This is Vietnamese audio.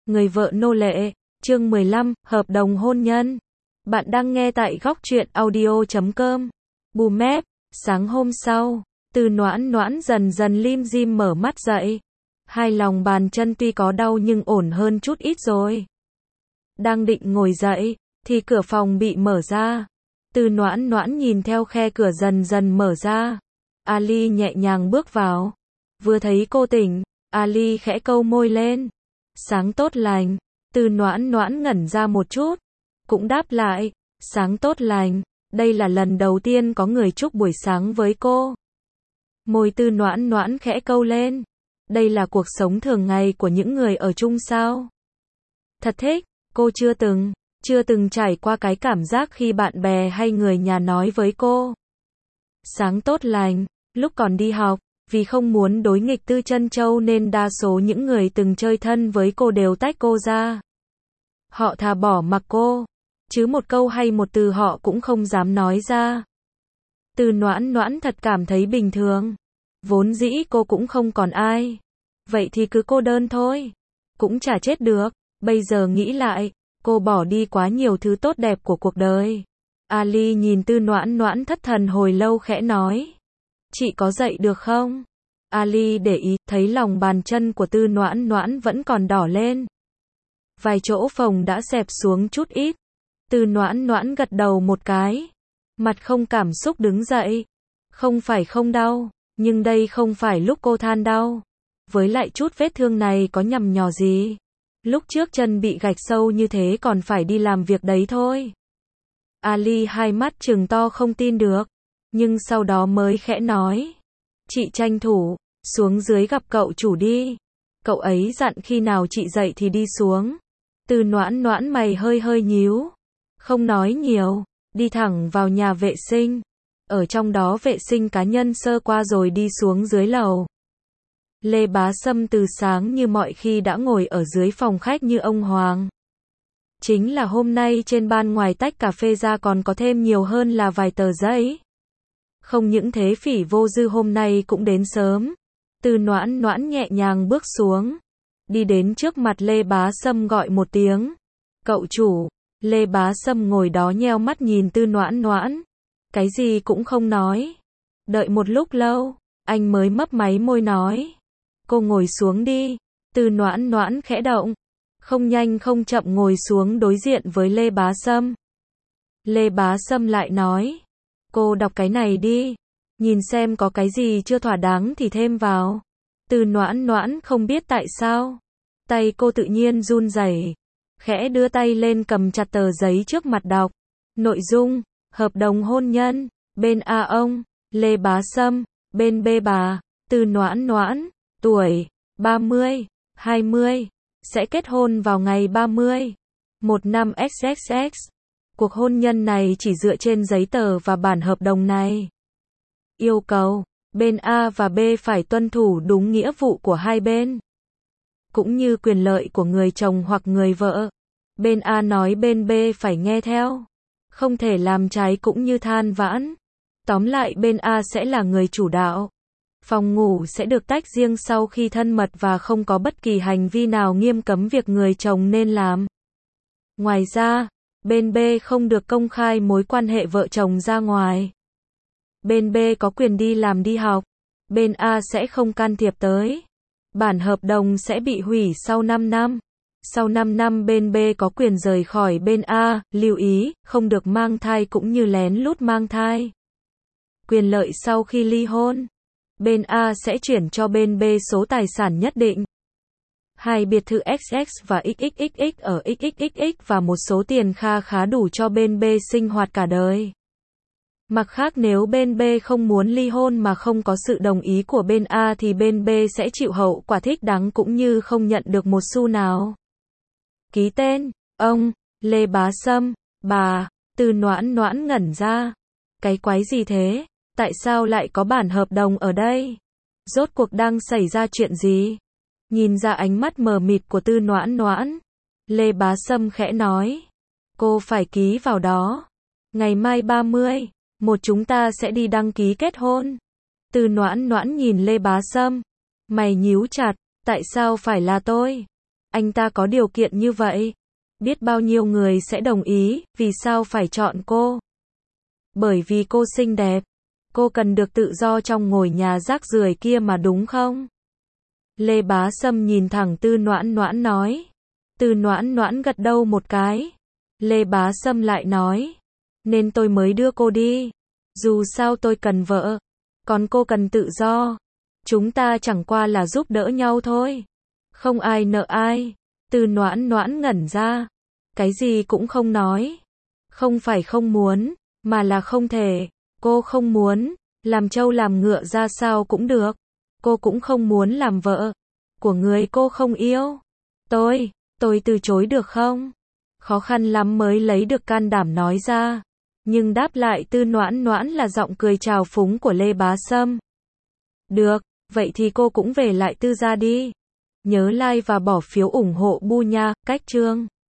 Người vợ nô lệ, chương 15, hợp đồng hôn nhân. Bạn đang nghe tại góc truyện audio.com. Bù mép, sáng hôm sau, Từ Noãn Noãn dần dần lim dim mở mắt dậy. Hai lòng bàn chân tuy có đau nhưng ổn hơn chút ít rồi. Đang định ngồi dậy, thì cửa phòng bị mở ra. Từ Noãn Noãn nhìn theo khe cửa dần dần mở ra. Ali nhẹ nhàng bước vào. Vừa thấy cô tỉnh, Ali khẽ câu môi lên. Sáng tốt lành. Từ Noãn Noãn ngẩn ra một chút, cũng đáp lại, sáng tốt lành. Đây là lần đầu tiên có người chúc buổi sáng với cô. Môi Từ Noãn Noãn khẽ câu lên. Đây là cuộc sống thường ngày của những người ở chung sao? Thật thích, cô chưa từng trải qua cái cảm giác khi bạn bè hay người nhà nói với cô. Sáng tốt lành, lúc còn đi học, vì không muốn đối nghịch Tư Chân Châu nên đa số những người từng chơi thân với cô đều tách cô ra. Họ thà bỏ mặc cô, chứ một câu hay một từ họ cũng không dám nói ra. Từ Noãn Noãn thật cảm thấy bình thường. Vốn dĩ cô cũng không còn ai. Vậy thì cứ cô đơn thôi. Cũng chả chết được. Bây giờ nghĩ lại, cô bỏ đi quá nhiều thứ tốt đẹp của cuộc đời. Ali nhìn Từ Noãn Noãn thất thần hồi lâu khẽ nói. Chị có dậy được không? Ali để ý, thấy lòng bàn chân của Từ Noãn Noãn vẫn còn đỏ lên. Vài chỗ phồng đã xẹp xuống chút ít. Từ Noãn Noãn gật đầu một cái. Mặt không cảm xúc đứng dậy. Không phải không đau, nhưng đây không phải lúc cô than đau. Với lại chút vết thương này có nhằm nhò gì. Lúc trước chân bị gạch sâu như thế còn phải đi làm việc đấy thôi. Ali hai mắt trừng to không tin được. Nhưng sau đó mới khẽ nói. Chị tranh thủ, xuống dưới gặp cậu chủ đi. Cậu ấy dặn khi nào chị dậy thì đi xuống. Từ Noãn Noãn mày hơi nhíu. Không nói nhiều, đi thẳng vào nhà vệ sinh. Ở trong đó vệ sinh cá nhân sơ qua rồi đi xuống dưới lầu. Lê Bá Sâm từ sáng như mọi khi đã ngồi ở dưới phòng khách như ông Hoàng. Chính là hôm nay trên ban ngoài tách cà phê ra còn có thêm nhiều hơn là vài tờ giấy. Không những thế Phỉ Vô Dư hôm nay cũng đến sớm. Từ Noãn Noãn nhẹ nhàng bước xuống. Đi đến trước mặt Lê Bá Sâm gọi một tiếng. Cậu chủ. Lê Bá Sâm ngồi đó nheo mắt nhìn Từ Noãn Noãn. Cái gì cũng không nói. Đợi một lúc lâu, anh mới mấp máy môi nói. Cô ngồi xuống đi. Từ Noãn Noãn khẽ động. Không nhanh không chậm ngồi xuống đối diện với Lê Bá Sâm. Lê Bá Sâm lại nói. Cô đọc cái này đi. Nhìn xem có cái gì chưa thỏa đáng thì thêm vào. Từ Noãn Noãn không biết tại sao. Tay cô tự nhiên run rẩy. Khẽ đưa tay lên cầm chặt tờ giấy trước mặt đọc. Nội dung, hợp đồng hôn nhân. Bên A ông, Lê Bá Sâm. Bên B bà, Từ Noãn Noãn. Tuổi, 30, 20. Sẽ kết hôn vào ngày 30. 1 năm XXX. Cuộc hôn nhân này chỉ dựa trên giấy tờ và bản hợp đồng này. Yêu cầu, bên A và B phải tuân thủ đúng nghĩa vụ của hai bên. Cũng như quyền lợi của người chồng hoặc người vợ. Bên A nói bên B phải nghe theo. Không thể làm trái cũng như than vãn. Tóm lại bên A sẽ là người chủ đạo. Phòng ngủ sẽ được tách riêng sau khi thân mật và không có bất kỳ hành vi nào nghiêm cấm việc người chồng nên làm. Ngoài ra, bên B không được công khai mối quan hệ vợ chồng ra ngoài. Bên B có quyền đi làm đi học. Bên A sẽ không can thiệp tới. Bản hợp đồng sẽ bị hủy sau 5 năm. Sau 5 năm bên B có quyền rời khỏi bên A, lưu ý, không được mang thai cũng như lén lút mang thai. Quyền lợi sau khi ly hôn. Bên A sẽ chuyển cho bên B số tài sản nhất định. 2 biệt thự XX và XXXX ở XXXX và một số tiền kha khá đủ cho bên B sinh hoạt cả đời. Mặt khác nếu bên B không muốn ly hôn mà không có sự đồng ý của bên A thì bên B sẽ chịu hậu quả thích đáng cũng như không nhận được một xu nào. Ký tên, ông, Lê Bá Sâm, bà, Từ Noãn Noãn ngẩn ra. Cái quái gì thế? Tại sao lại có bản hợp đồng ở đây? Rốt cuộc đang xảy ra chuyện gì? Nhìn ra ánh mắt mờ mịt của Từ Noãn Noãn. Lê Bá Sâm khẽ nói. Cô phải ký vào đó. Ngày mai 30, chúng ta sẽ đi đăng ký kết hôn. Từ Noãn Noãn nhìn Lê Bá Sâm. Mày nhíu chặt. Tại sao phải là tôi? Anh ta có điều kiện như vậy. Biết bao nhiêu người sẽ đồng ý, vì sao phải chọn cô? Bởi vì cô xinh đẹp. Cô cần được tự do trong ngôi nhà rác rưởi kia mà đúng không? Lê Bá Sâm nhìn thẳng Tư Noãn Noãn nói. Tư Noãn Noãn gật đầu một cái. Lê Bá Sâm lại nói. Nên tôi mới đưa cô đi. Dù sao tôi cần vợ. Còn cô cần tự do. Chúng ta chẳng qua là giúp đỡ nhau thôi. Không ai nợ ai. Tư Noãn Noãn ngẩn ra. Cái gì cũng không nói. Không phải không muốn, mà là không thể. Cô không muốn, làm trâu làm ngựa ra sao cũng được. Cô cũng không muốn làm vợ của người cô không yêu. Tôi từ chối được không? Khó khăn lắm mới lấy được can đảm nói ra. Nhưng đáp lại Tư Noãn Noãn là giọng cười trào phúng của Lê Bá Sâm. Được, vậy thì cô cũng về lại Tư gia đi. Nhớ like và bỏ phiếu ủng hộ Bu nha, cách chương.